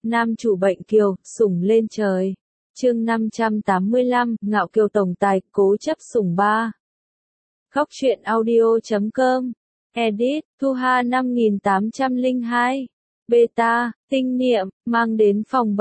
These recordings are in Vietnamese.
Nam chủ bệnh kiều, sủng lên trời. Chương 585, ngạo kiều tổng tài, cố chấp sủng ba. Góc truyện audio.com. Edit, Thu Hà 5802. Beta, tinh niệm, mang đến phòng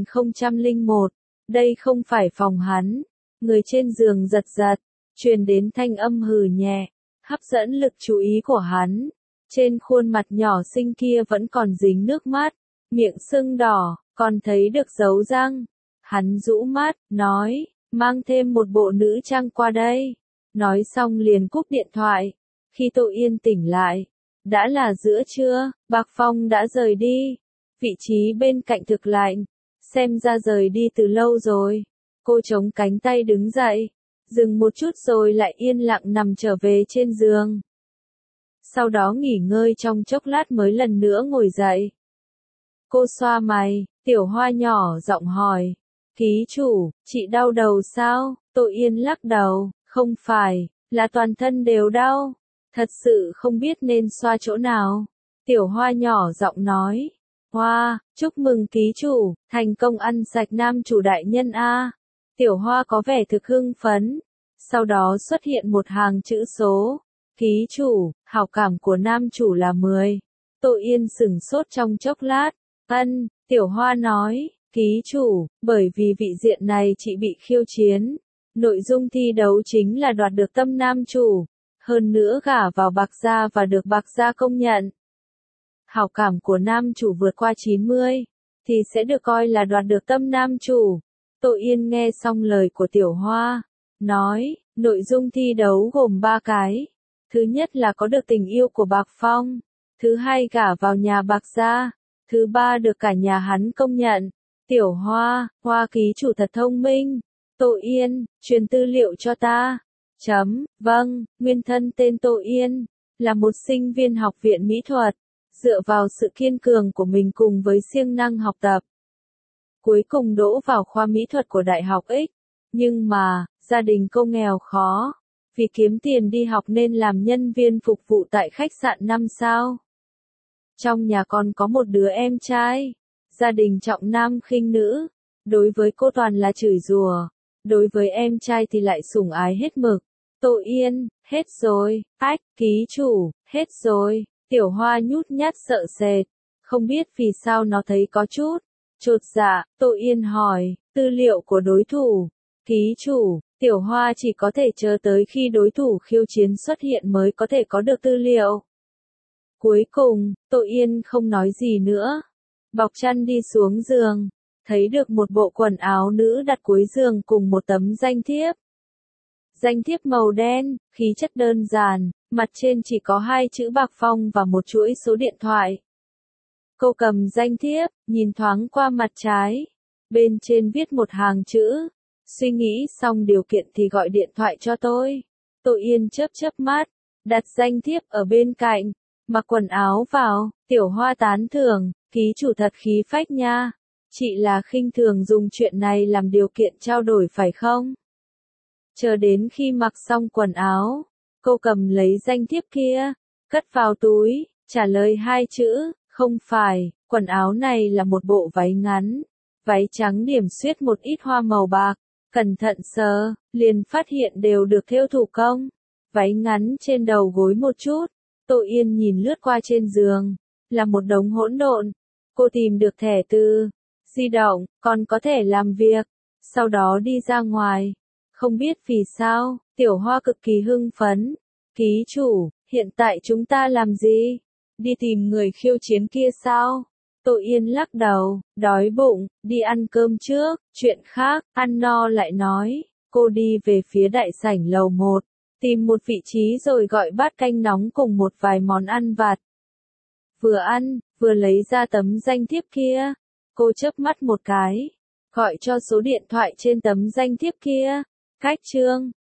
7001. Đây không phải phòng hắn. Người trên giường giật giật, truyền đến thanh âm hừ nhẹ, hấp dẫn lực chú ý của hắn. Trên khuôn mặt nhỏ xinh kia vẫn còn dính nước mắt, miệng sưng đỏ, còn thấy được dấu răng. Hắn rũ mắt, nói, mang thêm một bộ nữ trang qua đây. Nói xong liền cúp điện thoại. Khi Tô Yên tỉnh lại, đã là giữa trưa, Bạc Phong đã rời đi. Vị trí bên cạnh thực lạnh, xem ra rời đi từ lâu rồi. Cô chống cánh tay đứng dậy, dừng một chút rồi lại yên lặng nằm trở về trên giường. Sau đó nghỉ ngơi trong chốc lát mới lần nữa ngồi dậy. Cô xoa mày, Tiểu Hoa nhỏ giọng hỏi, ký chủ, chị đau đầu sao? Tô Yên lắc đầu, không phải, là toàn thân đều đau. Thật sự không biết nên xoa chỗ nào. Tiểu Hoa nhỏ giọng nói, Hoa, chúc mừng ký chủ, thành công ăn sạch nam chủ đại nhân a. Tiểu Hoa có vẻ thực hưng phấn. Sau đó xuất hiện một hàng chữ số. Ký chủ, hảo cảm của nam chủ là 10. Tô Yên sửng sốt trong chốc lát. Tiểu Hoa nói, ký chủ, bởi vì vị diện này chị bị khiêu chiến. Nội dung thi đấu chính là đoạt được tâm nam chủ. Hơn nữa gả vào Bạc Gia và được Bạc Gia công nhận. Hảo cảm của nam chủ vượt qua 90, thì sẽ được coi là đoạt được tâm nam chủ. Tô Yên nghe xong lời của Tiểu Hoa, nói, nội dung thi đấu gồm 3 cái. Thứ nhất là có được tình yêu của Bạc Phong. Thứ hai gả vào nhà Bạc Gia. Thứ ba được cả nhà hắn công nhận. Tiểu Hoa, Hoa ký chủ thật thông minh. Tô Yên, truyền tư liệu cho ta. Vâng, nguyên thân tên Tô Yên, là một sinh viên học viện mỹ thuật. Dựa vào sự kiên cường của mình cùng với siêng năng học tập, cuối cùng đỗ vào khoa mỹ thuật của Đại học X. Nhưng mà, gia đình cô nghèo khó. Vì kiếm tiền đi học nên làm nhân viên phục vụ tại khách sạn 5 sao. Trong nhà còn có một đứa em trai. Gia đình trọng nam khinh nữ. Đối với cô toàn là chửi rủa. Đối với em trai thì lại sủng ái hết mực. Tô Yên, hết rồi. Ký chủ, hết rồi. Tiểu Hoa nhút nhát sợ sệt. Không biết vì sao nó thấy có chút chột dạ. Tô Yên hỏi, tư liệu của đối thủ. Ký chủ, Tiểu Hoa chỉ có thể chờ tới khi đối thủ khiêu chiến xuất hiện mới có thể có được tư liệu. Cuối cùng, Tô Yên không nói gì nữa. Bọc chăn đi xuống giường. Thấy được một bộ quần áo nữ đặt cuối giường cùng một tấm danh thiếp. Danh thiếp màu đen, khí chất đơn giản, mặt trên chỉ có 2 chữ Bạc Phong và một chuỗi số điện thoại. Cô cầm danh thiếp, nhìn thoáng qua mặt trái. Bên trên viết một hàng chữ. Suy nghĩ xong điều kiện thì gọi điện thoại cho tôi. Tô Yên chớp chớp mắt, đặt danh thiếp ở bên cạnh, mặc quần áo vào. Tiểu Hoa tán thưởng, ký chủ thật khí phách nha. Chị là khinh thường dùng chuyện này làm điều kiện trao đổi phải không? Chờ đến khi mặc xong quần áo, cô cầm lấy danh thiếp kia, cất vào túi, trả lời 2 chữ, không phải. Quần áo này là một bộ váy ngắn, váy trắng điểm xuyết một ít hoa màu bạc. Cẩn thận sờ, liền phát hiện đều được thêu thủ công. Váy ngắn trên đầu gối một chút. Tô Yên nhìn lướt qua trên giường, là một đống hỗn độn. Cô tìm được thẻ từ di động, còn có thể làm việc. Sau đó đi ra ngoài. Không biết vì sao, Tiểu Hoa cực kỳ hưng phấn. Ký chủ, hiện tại chúng ta làm gì? Đi tìm người khiêu chiến kia sao? Tô Yên lắc đầu, đói bụng, đi ăn cơm trước, chuyện khác, ăn no lại nói. Cô đi về phía đại sảnh lầu 1, tìm một vị trí rồi gọi bát canh nóng cùng một vài món ăn vặt. Vừa ăn, vừa lấy ra tấm danh thiếp kia. Cô chớp mắt một cái, gọi cho số điện thoại trên tấm danh thiếp kia. Cách chương